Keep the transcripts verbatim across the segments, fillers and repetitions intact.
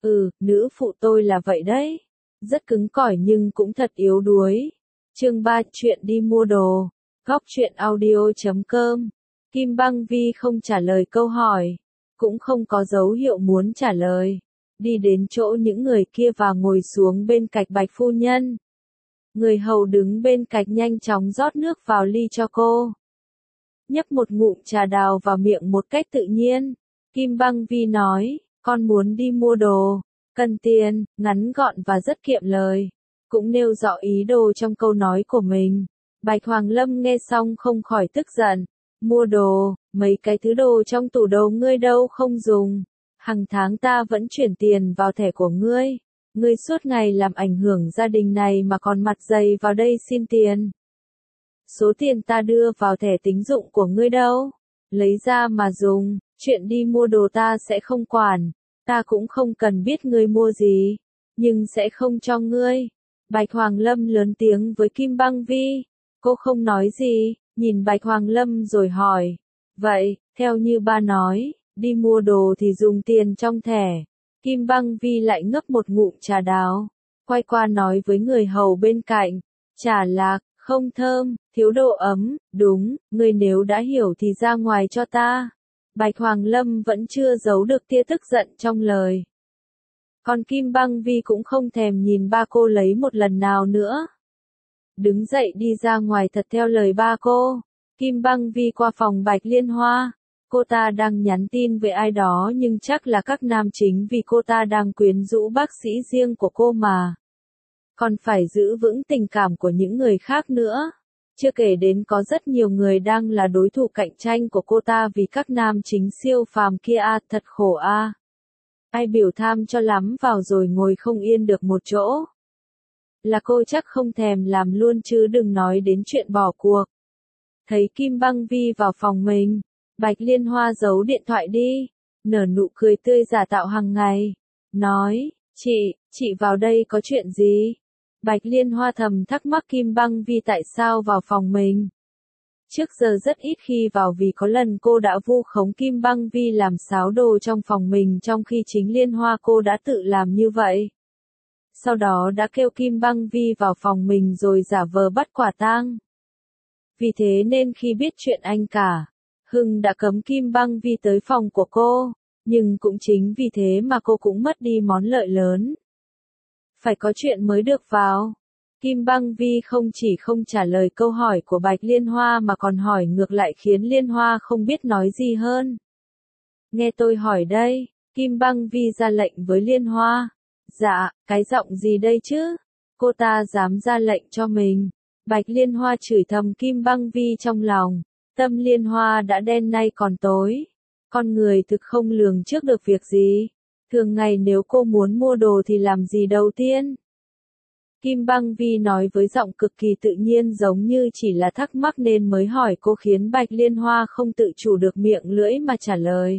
Ừ, nữ phụ tôi là vậy đấy. Rất cứng cỏi nhưng cũng thật yếu đuối. Chương ba, chuyện đi mua đồ. Góc truyện audio chấm com. Kim Băng Vi không trả lời câu hỏi, cũng không có dấu hiệu muốn trả lời. Đi đến chỗ những người kia và ngồi xuống bên cạnh Bạch phu nhân. Người hầu đứng bên cạnh nhanh chóng rót nước vào ly cho cô. Nhấp một ngụm trà đào vào miệng một cách tự nhiên. Kim Băng Vi nói, con muốn đi mua đồ, cần tiền, ngắn gọn và rất kiệm lời. Cũng nêu rõ ý đồ trong câu nói của mình. Bạch Hoàng Lâm nghe xong không khỏi tức giận. Mua đồ, mấy cái thứ đồ trong tủ đồ ngươi đâu không dùng. Hàng tháng ta vẫn chuyển tiền vào thẻ của ngươi. Ngươi suốt ngày làm ảnh hưởng gia đình này mà còn mặt dày vào đây xin tiền. Số tiền ta đưa vào thẻ tín dụng của ngươi đâu? Lấy ra mà dùng, chuyện đi mua đồ ta sẽ không quản. Ta cũng không cần biết ngươi mua gì, nhưng sẽ không cho ngươi. Bạch Hoàng Lâm lớn tiếng với Kim Băng Vi. Cô không nói gì, nhìn Bạch Hoàng Lâm rồi hỏi. Vậy, theo như ba nói, đi mua đồ thì dùng tiền trong thẻ. Kim Băng Vi lại ngấp một ngụm trà đào, quay qua nói với người hầu bên cạnh. Trà lạc, không thơm, thiếu độ ấm, đúng, ngươi nếu đã hiểu thì ra ngoài cho ta. Bạch Hoàng Lâm vẫn chưa giấu được tia tức giận trong lời. Còn Kim Băng Vi cũng không thèm nhìn ba cô lấy một lần nào nữa. Đứng dậy đi ra ngoài thật theo lời ba cô. Kim Băng Vi qua phòng Bạch Liên Hoa. Cô ta đang nhắn tin với ai đó nhưng chắc là các nam chính vì cô ta đang quyến rũ bác sĩ riêng của cô mà. Còn phải giữ vững tình cảm của những người khác nữa. Chưa kể đến có rất nhiều người đang là đối thủ cạnh tranh của cô ta vì các nam chính siêu phàm kia à, thật khổ a. À. Ai biểu tham cho lắm vào rồi ngồi không yên được một chỗ. Là cô chắc không thèm làm luôn chứ đừng nói đến chuyện bỏ cuộc. Thấy Kim Băng Vi vào phòng mình, Bạch Liên Hoa giấu điện thoại đi, nở nụ cười tươi giả tạo hàng ngày. Nói, chị, chị vào đây có chuyện gì? Bạch Liên Hoa thầm thắc mắc Kim Băng Vi tại sao vào phòng mình. Trước giờ rất ít khi vào vì có lần cô đã vu khống Kim Băng Vi làm xáo đồ trong phòng mình trong khi chính Liên Hoa cô đã tự làm như vậy. Sau đó đã kêu Kim Băng Vi vào phòng mình rồi giả vờ bắt quả tang. Vì thế nên khi biết chuyện anh cả, Hưng đã cấm Kim Băng Vi tới phòng của cô, nhưng cũng chính vì thế mà cô cũng mất đi món lợi lớn. Phải có chuyện mới được vào. Kim Băng Vi không chỉ không trả lời câu hỏi của Bạch Liên Hoa mà còn hỏi ngược lại khiến Liên Hoa không biết nói gì hơn. Nghe tôi hỏi đây, Kim Băng Vi ra lệnh với Liên Hoa. Dạ, cái giọng gì đây chứ? Cô ta dám ra lệnh cho mình. Bạch Liên Hoa chửi thầm Kim Băng Vi trong lòng. Tâm Liên Hoa đã đen nay còn tối. Con người thực không lường trước được việc gì. Thường ngày nếu cô muốn mua đồ thì làm gì đầu tiên? Kim Băng Vi nói với giọng cực kỳ tự nhiên giống như chỉ là thắc mắc nên mới hỏi cô khiến Bạch Liên Hoa không tự chủ được miệng lưỡi mà trả lời.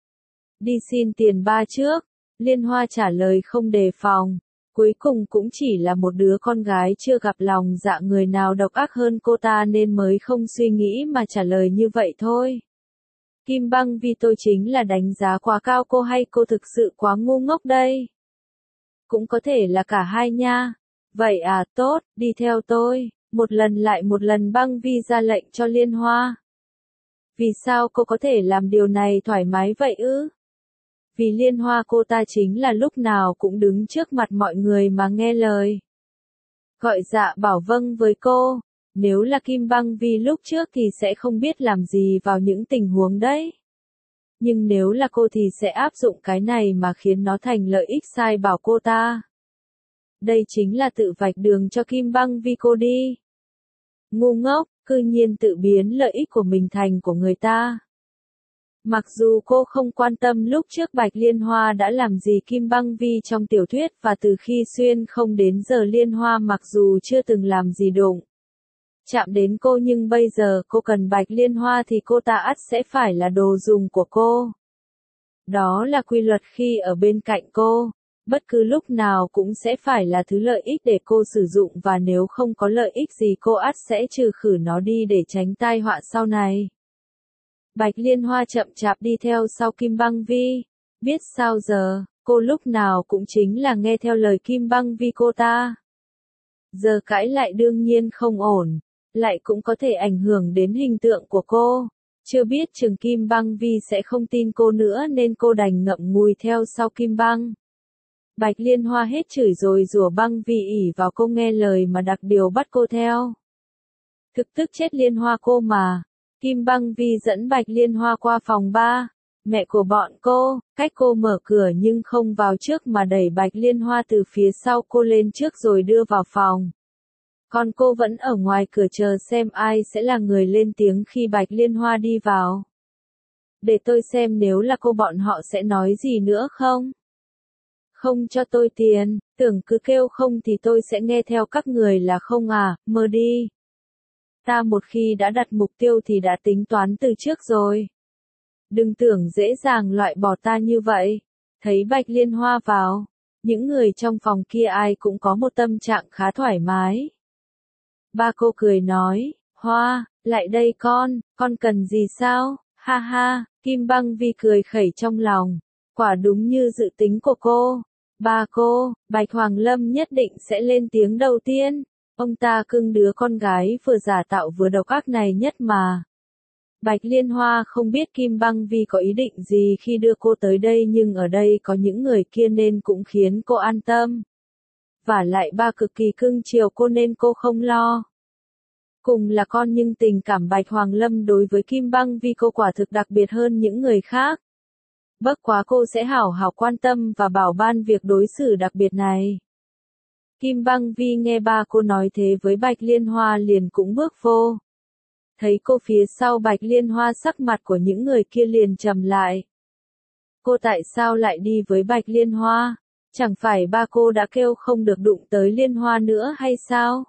Đi xin tiền ba trước. Liên Hoa trả lời không đề phòng. Cuối cùng cũng chỉ là một đứa con gái chưa gặp lòng dạ người nào độc ác hơn cô ta nên mới không suy nghĩ mà trả lời như vậy thôi. Kim Băng Vi tôi chính là đánh giá quá cao cô hay cô thực sự quá ngu ngốc đây? Cũng có thể là cả hai nha. Vậy à tốt, đi theo tôi. Một lần lại một lần Băng Vi ra lệnh cho Liên Hoa. Vì sao cô có thể làm điều này thoải mái vậy ư? Vì Liên Hoa cô ta chính là lúc nào cũng đứng trước mặt mọi người mà nghe lời. Gọi dạ bảo vâng với cô. Nếu là Kim Băng Vi lúc trước thì sẽ không biết làm gì vào những tình huống đấy. Nhưng nếu là cô thì sẽ áp dụng cái này mà khiến nó thành lợi ích sai bảo cô ta. Đây chính là tự vạch đường cho Kim Băng Vi cô đi. Ngu ngốc, cư nhiên tự biến lợi ích của mình thành của người ta. Mặc dù cô không quan tâm lúc trước Bạch Liên Hoa đã làm gì Kim Băng Vi trong tiểu thuyết và từ khi xuyên không đến giờ Liên Hoa mặc dù chưa từng làm gì đụng chạm đến cô nhưng bây giờ cô cần Bạch Liên Hoa thì cô ta ắt sẽ phải là đồ dùng của cô. Đó là quy luật khi ở bên cạnh cô. Bất cứ lúc nào cũng sẽ phải là thứ lợi ích để cô sử dụng và nếu không có lợi ích gì cô ắt sẽ trừ khử nó đi để tránh tai họa sau này. Bạch Liên Hoa chậm chạp đi theo sau Kim Băng Vi. Biết sao giờ, cô lúc nào cũng chính là nghe theo lời Kim Băng Vi cô ta. Giờ cãi lại đương nhiên không ổn, lại cũng có thể ảnh hưởng đến hình tượng của cô. Chưa biết chừng Kim Băng Vi sẽ không tin cô nữa nên cô đành ngậm ngùi theo sau Kim Băng. Bạch Liên Hoa hết chửi rồi rủa Băng Vi ỷ vào cô nghe lời mà đặc điều bắt cô theo. Thực tức chết Liên Hoa cô mà. Kim Băng Vi dẫn Bạch Liên Hoa qua phòng ba. Mẹ của bọn cô, cách cô mở cửa nhưng không vào trước mà đẩy Bạch Liên Hoa từ phía sau cô lên trước rồi đưa vào phòng. Còn cô vẫn ở ngoài cửa chờ xem ai sẽ là người lên tiếng khi Bạch Liên Hoa đi vào. Để tôi xem nếu là cô bọn họ sẽ nói gì nữa không? Không cho tôi tiền, tưởng cứ kêu không thì tôi sẽ nghe theo các người là không à, mơ đi. Ta một khi đã đặt mục tiêu thì đã tính toán từ trước rồi. Đừng tưởng dễ dàng loại bỏ ta như vậy. Thấy Bạch Liên Hoa vào, những người trong phòng kia ai cũng có một tâm trạng khá thoải mái. Ba cô cười nói, Hoa, lại đây con, con cần gì sao, ha ha, Kim Băng Vi cười khẩy trong lòng, quả đúng như dự tính của cô. Ba cô, Bạch Hoàng Lâm nhất định sẽ lên tiếng đầu tiên, ông ta cưng đứa con gái vừa giả tạo vừa độc ác này nhất mà. Bạch Liên Hoa không biết Kim Băng Vi có ý định gì khi đưa cô tới đây nhưng ở đây có những người kia nên cũng khiến cô an tâm. Vả lại ba cực kỳ cưng chiều cô nên cô không lo. Cùng là con nhưng tình cảm Bạch Hoàng Lâm đối với Kim Băng Vi cô quả thực đặc biệt hơn những người khác. Bất quá cô sẽ hảo hảo quan tâm và bảo ban việc đối xử đặc biệt này. Kim Băng Vi nghe ba cô nói thế với Bạch Liên Hoa liền cũng bước vô. Thấy cô phía sau Bạch Liên Hoa sắc mặt của những người kia liền trầm lại. Cô tại sao lại đi với Bạch Liên Hoa? Chẳng phải ba cô đã kêu không được đụng tới Liên Hoa nữa hay sao?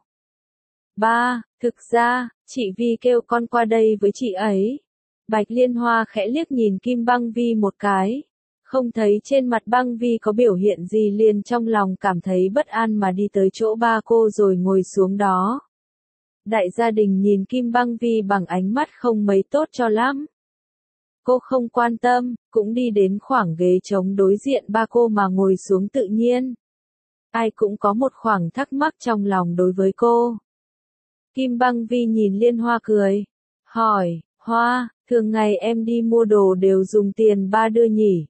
Ba, thực ra, chị Vi kêu con qua đây với chị ấy. Bạch Liên Hoa khẽ liếc nhìn Kim Băng Vi một cái. Không thấy trên mặt Băng Vi có biểu hiện gì liền trong lòng cảm thấy bất an mà đi tới chỗ ba cô rồi ngồi xuống đó. Đại gia đình nhìn Kim Băng Vi bằng ánh mắt không mấy tốt cho lắm. Cô không quan tâm, cũng đi đến khoảng ghế trống đối diện ba cô mà ngồi xuống tự nhiên. Ai cũng có một khoảng thắc mắc trong lòng đối với cô. Kim Băng Vi nhìn Liên Hoa cười. Hỏi, Hoa, thường ngày em đi mua đồ đều dùng tiền ba đưa nhỉ?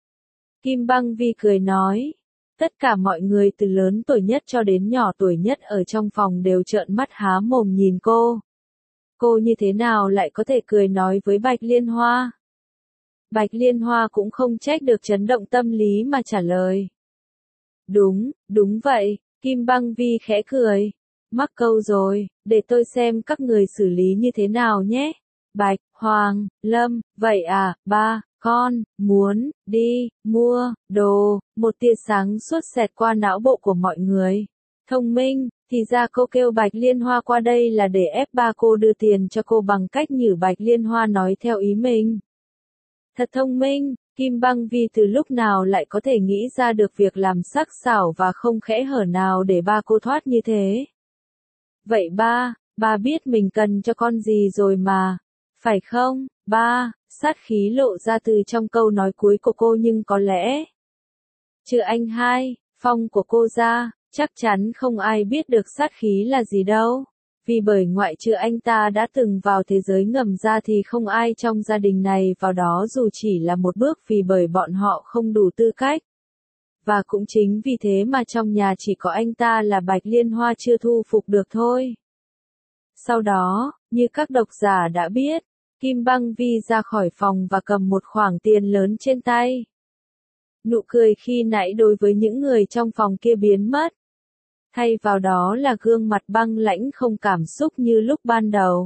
Kim Băng Vi cười nói. Tất cả mọi người từ lớn tuổi nhất cho đến nhỏ tuổi nhất ở trong phòng đều trợn mắt há mồm nhìn cô. Cô như thế nào lại có thể cười nói với Bạch Liên Hoa? Bạch Liên Hoa cũng không trách được chấn động tâm lý mà trả lời. Đúng, đúng vậy, Kim Băng Vi khẽ cười. Mắc câu rồi, để tôi xem các người xử lý như thế nào nhé. Bạch, Hoàng, Lâm, vậy à, ba, con, muốn, đi, mua, đồ, một tia sáng suốt xẹt qua não bộ của mọi người. Thông minh, thì ra cô kêu Bạch Liên Hoa qua đây là để ép ba cô đưa tiền cho cô bằng cách nhử Bạch Liên Hoa nói theo ý mình. Thật thông minh, Kim Băng Vi từ lúc nào lại có thể nghĩ ra được việc làm sắc sảo và không khẽ hở nào để ba cô thoát như thế. Vậy ba, ba biết mình cần cho con gì rồi mà, phải không, ba, sát khí lộ ra từ trong câu nói cuối của cô nhưng có lẽ. Trừ anh hai, Phong của cô ra, chắc chắn không ai biết được sát khí là gì đâu. Vì bởi ngoại trừ anh ta đã từng vào thế giới ngầm ra thì không ai trong gia đình này vào đó dù chỉ là một bước vì bởi bọn họ không đủ tư cách. Và cũng chính vì thế mà trong nhà chỉ có anh ta là Bạch Liên Hoa chưa thu phục được thôi. Sau đó, như các độc giả đã biết, Kim Băng Vi ra khỏi phòng và cầm một khoản tiền lớn trên tay. Nụ cười khi nãy đối với những người trong phòng kia biến mất. Thay vào đó là gương mặt băng lãnh không cảm xúc như lúc ban đầu.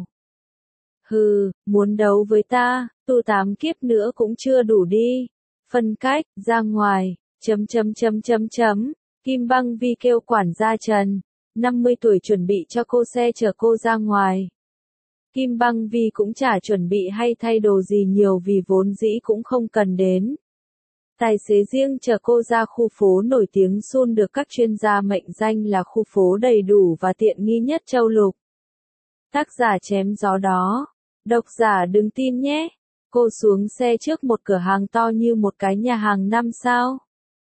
Hừ, muốn đấu với ta, tu tám kiếp nữa cũng chưa đủ đi. Phân cách, ra ngoài, chấm chấm chấm chấm chấm. Kim Băng Vi kêu quản gia Trần, năm mươi tuổi chuẩn bị cho cô xe chở cô ra ngoài. Kim Băng Vi cũng chả chuẩn bị hay thay đồ gì nhiều vì vốn dĩ cũng không cần đến. Tài xế riêng chở cô ra khu phố nổi tiếng Sun được các chuyên gia mệnh danh là khu phố đầy đủ và tiện nghi nhất châu lục. Tác giả chém gió đó. Độc giả đừng tin nhé. Cô xuống xe trước một cửa hàng to như một cái nhà hàng năm sao.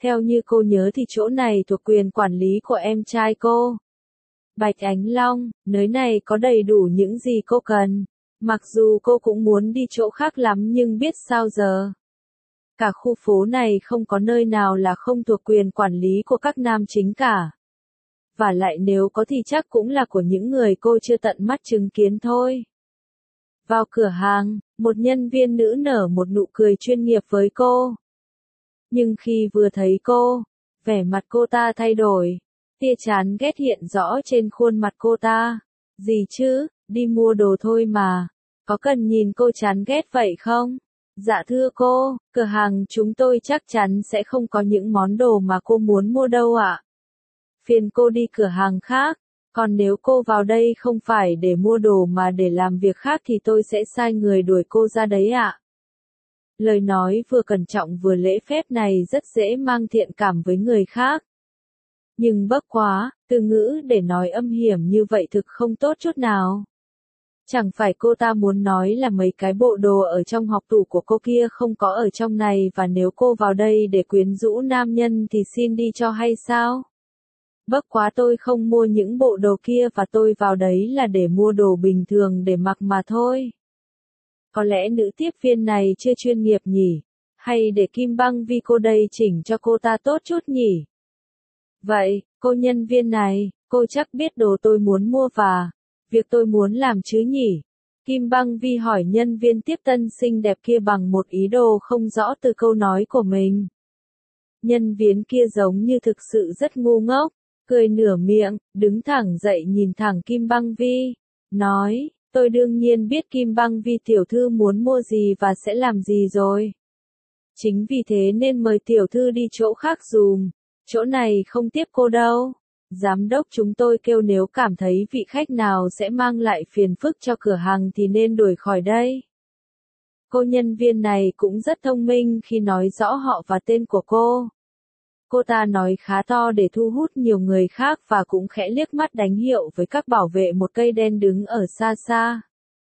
Theo như cô nhớ thì chỗ này thuộc quyền quản lý của em trai cô. Bạch Ánh Long, nơi này có đầy đủ những gì cô cần. Mặc dù cô cũng muốn đi chỗ khác lắm nhưng biết sao giờ. Cả khu phố này không có nơi nào là không thuộc quyền quản lý của các nam chính cả. Và lại nếu có thì chắc cũng là của những người cô chưa tận mắt chứng kiến thôi. Vào cửa hàng, một nhân viên nữ nở một nụ cười chuyên nghiệp với cô. Nhưng khi vừa thấy cô, vẻ mặt cô ta thay đổi. Tia chán ghét hiện rõ trên khuôn mặt cô ta. Gì chứ, đi mua đồ thôi mà. Có cần nhìn cô chán ghét vậy không? Dạ thưa cô, cửa hàng chúng tôi chắc chắn sẽ không có những món đồ mà cô muốn mua đâu ạ. Phiền cô đi cửa hàng khác. Còn nếu cô vào đây không phải để mua đồ mà để làm việc khác thì tôi sẽ sai người đuổi cô ra đấy ạ. Lời nói vừa cẩn trọng vừa lễ phép này rất dễ mang thiện cảm với người khác. Nhưng bất quá, từ ngữ để nói âm hiểm như vậy thực không tốt chút nào. Chẳng phải cô ta muốn nói là mấy cái bộ đồ ở trong hộc tủ của cô kia không có ở trong này và nếu cô vào đây để quyến rũ nam nhân thì xin đi cho hay sao? Bất quá tôi không mua những bộ đồ kia và tôi vào đấy là để mua đồ bình thường để mặc mà thôi. Có lẽ nữ tiếp viên này chưa chuyên nghiệp nhỉ? Hay để Kim Băng Vi cô đây chỉnh cho cô ta tốt chút nhỉ? Vậy, cô nhân viên này, cô chắc biết đồ tôi muốn mua và việc tôi muốn làm chứ nhỉ? Kim Băng Vi hỏi nhân viên tiếp tân xinh đẹp kia bằng một ý đồ không rõ từ câu nói của mình. Nhân viên kia giống như thực sự rất ngu ngốc, cười nửa miệng, đứng thẳng dậy nhìn thẳng Kim Băng Vi, nói, tôi đương nhiên biết Kim Băng Vi tiểu thư muốn mua gì và sẽ làm gì rồi. Chính vì thế nên mời tiểu thư đi chỗ khác dùm, chỗ này không tiếp cô đâu. Giám đốc chúng tôi kêu nếu cảm thấy vị khách nào sẽ mang lại phiền phức cho cửa hàng thì nên đuổi khỏi đây. Cô nhân viên này cũng rất thông minh khi nói rõ họ và tên của cô. Cô ta nói khá to để thu hút nhiều người khác và cũng khẽ liếc mắt đánh hiệu với các bảo vệ một cây đen đứng ở xa xa.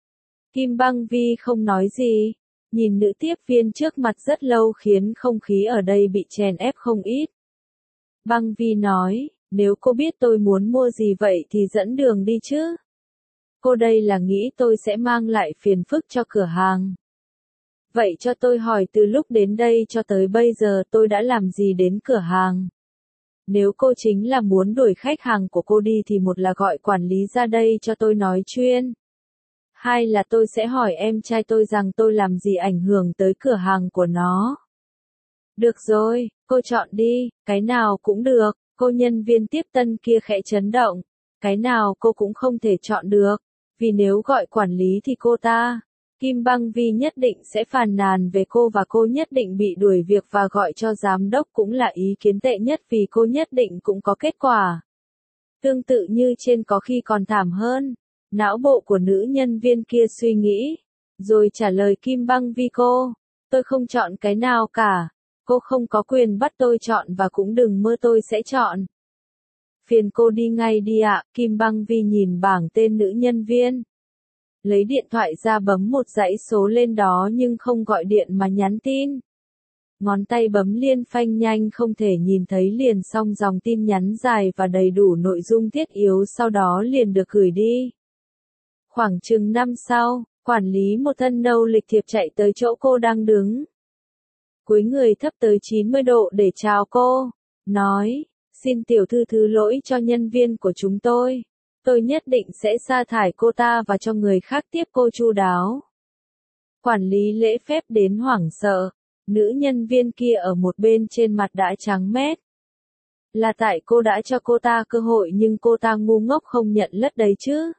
Kim Băng Vi không nói gì, nhìn nữ tiếp viên trước mặt rất lâu khiến không khí ở đây bị chèn ép không ít. Băng Vi nói, nếu cô biết tôi muốn mua gì vậy thì dẫn đường đi chứ. Cô đây là nghĩ tôi sẽ mang lại phiền phức cho cửa hàng. Vậy cho tôi hỏi từ lúc đến đây cho tới bây giờ tôi đã làm gì đến cửa hàng? Nếu cô chính là muốn đuổi khách hàng của cô đi thì một là gọi quản lý ra đây cho tôi nói chuyên. Hai là tôi sẽ hỏi em trai tôi rằng tôi làm gì ảnh hưởng tới cửa hàng của nó. Được rồi, cô chọn đi, cái nào cũng được, cô nhân viên tiếp tân kia khẽ chấn động. Cái nào cô cũng không thể chọn được, vì nếu gọi quản lý thì cô ta, Kim Băng Vi nhất định sẽ phàn nàn về cô và cô nhất định bị đuổi việc và gọi cho giám đốc cũng là ý kiến tệ nhất vì cô nhất định cũng có kết quả. Tương tự như trên có khi còn thảm hơn. Não bộ của nữ nhân viên kia suy nghĩ, rồi trả lời Kim Băng Vi cô, tôi không chọn cái nào cả, cô không có quyền bắt tôi chọn và cũng đừng mơ tôi sẽ chọn. Phiền cô đi ngay đi ạ, Kim Băng Vi nhìn bảng tên nữ nhân viên. Lấy điện thoại ra bấm một dãy số lên đó nhưng không gọi điện mà nhắn tin. Ngón tay bấm liên phanh nhanh không thể nhìn thấy liền xong dòng tin nhắn dài và đầy đủ nội dung thiết yếu sau đó liền được gửi đi. Khoảng chừng năm sau, quản lý một thân nâu lịch thiệp chạy tới chỗ cô đang đứng. Cúi người thấp tới chín mươi độ để chào cô, nói, xin tiểu thư thứ lỗi cho nhân viên của chúng tôi. Tôi nhất định sẽ sa thải cô ta và cho người khác tiếp cô chu đáo. Quản lý lễ phép đến hoảng sợ, nữ nhân viên kia ở một bên trên mặt đã trắng mét. Là tại cô đã cho cô ta cơ hội nhưng cô ta ngu ngốc không nhận lất đấy chứ.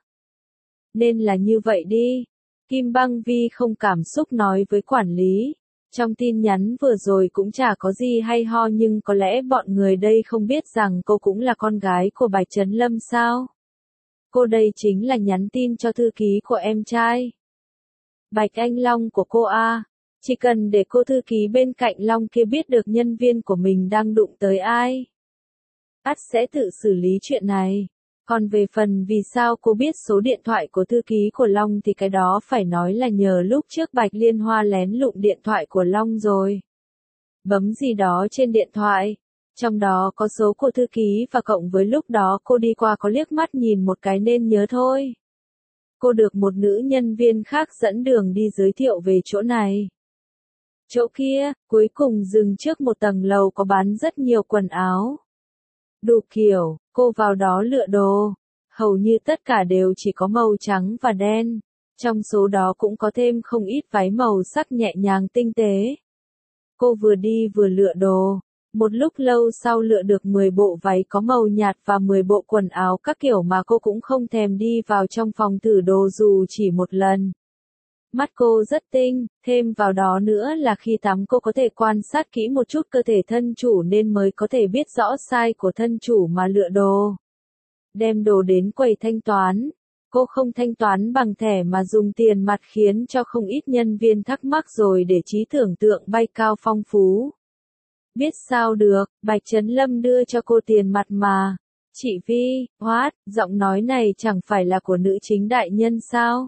Nên là như vậy đi. Kim Băng Vi không cảm xúc nói với quản lý. Trong tin nhắn vừa rồi cũng chả có gì hay ho nhưng có lẽ bọn người đây không biết rằng cô cũng là con gái của Bạch Trấn Lâm sao? Cô đây chính là nhắn tin cho thư ký của em trai. Bạch Anh Long của cô A. Chỉ cần để cô thư ký bên cạnh Long kia biết được nhân viên của mình đang đụng tới ai. Ắt sẽ tự xử lý chuyện này. Còn về phần vì sao cô biết số điện thoại của thư ký của Long thì cái đó phải nói là nhờ lúc trước Bạch Liên Hoa lén lụng điện thoại của Long rồi. Bấm gì đó trên điện thoại, Trong đó có số của thư ký và cộng với lúc đó cô đi qua có liếc mắt nhìn một cái nên nhớ thôi. Cô được một nữ nhân viên khác dẫn đường đi giới thiệu về chỗ này. Chỗ kia, cuối cùng dừng trước một tầng lầu có bán rất nhiều quần áo. Đủ kiểu, cô vào đó lựa đồ. Hầu như tất cả đều chỉ có màu trắng và đen. Trong số đó cũng có thêm không ít váy màu sắc nhẹ nhàng tinh tế. Cô vừa đi vừa lựa đồ. Một lúc lâu sau lựa được mười bộ váy có màu nhạt và mười bộ quần áo các kiểu mà cô cũng không thèm đi vào trong phòng thử đồ dù chỉ một lần. Mắt cô rất tinh, thêm vào đó nữa là khi tắm cô có thể quan sát kỹ một chút cơ thể thân chủ nên mới có thể biết rõ size của thân chủ mà lựa đồ. Đem đồ đến quầy thanh toán. Cô không thanh toán bằng thẻ mà dùng tiền mặt khiến cho không ít nhân viên thắc mắc rồi để trí tưởng tượng bay cao phong phú. Biết sao được, Bạch Trấn Lâm đưa cho cô tiền mặt mà. Chị Vi, what, giọng nói này chẳng phải là của nữ chính đại nhân sao?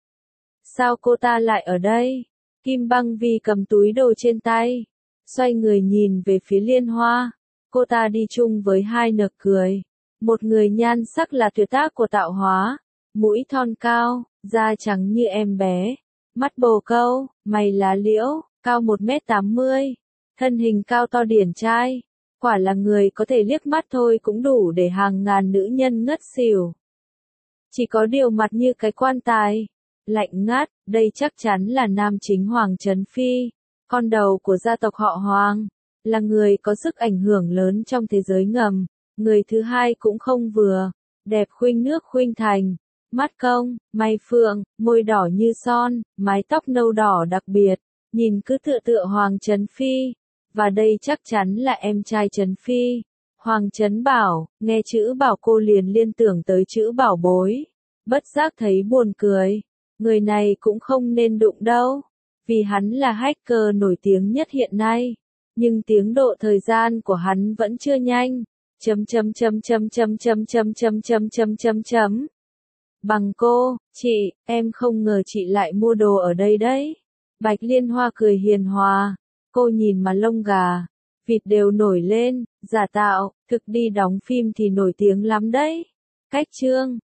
Sao cô ta lại ở đây? Kim Băng Vi cầm túi đồ trên tay. Xoay người nhìn về phía Liên Hoa. Cô ta đi chung với hai nực cười. Một người nhan sắc là tuyệt tác của tạo hóa. Mũi thon cao, da trắng như em bé. Mắt bồ câu, mày lá liễu, cao một mét tám mươi. Thân hình cao to điển trai. Quả là người có thể liếc mắt thôi cũng đủ để hàng ngàn nữ nhân ngất xỉu. Chỉ có điều mặt như cái quan tài. Lạnh ngắt, đây chắc chắn là nam chính Hoàng Trấn Phi. Con đầu của gia tộc họ Hoàng. Là người có sức ảnh hưởng lớn trong thế giới ngầm. Người thứ hai cũng không vừa. Đẹp khuynh nước khuynh thành. Mắt công, may phượng, môi đỏ như son, mái tóc nâu đỏ đặc biệt. Nhìn cứ tựa tựa Hoàng Trấn Phi. Và đây chắc chắn là em trai Trấn Phi. Hoàng Trấn Bảo, nghe chữ bảo cô liền liên tưởng tới chữ bảo bối. Bất giác thấy buồn cười. Người này cũng không nên đụng đâu. Vì hắn là hacker nổi tiếng nhất hiện nay. Nhưng tiến độ thời gian của hắn vẫn chưa nhanh. Chấm chấm chấm chấm chấm chấm chấm chấm chấm chấm chấm chấm. Bằng cô, chị, em không ngờ chị lại mua đồ ở đây đấy. Bạch Liên Hoa cười hiền hòa. Cô nhìn mà lông gà, vịt đều nổi lên, giả tạo, thực đi đóng phim thì nổi tiếng lắm đấy. Cách chương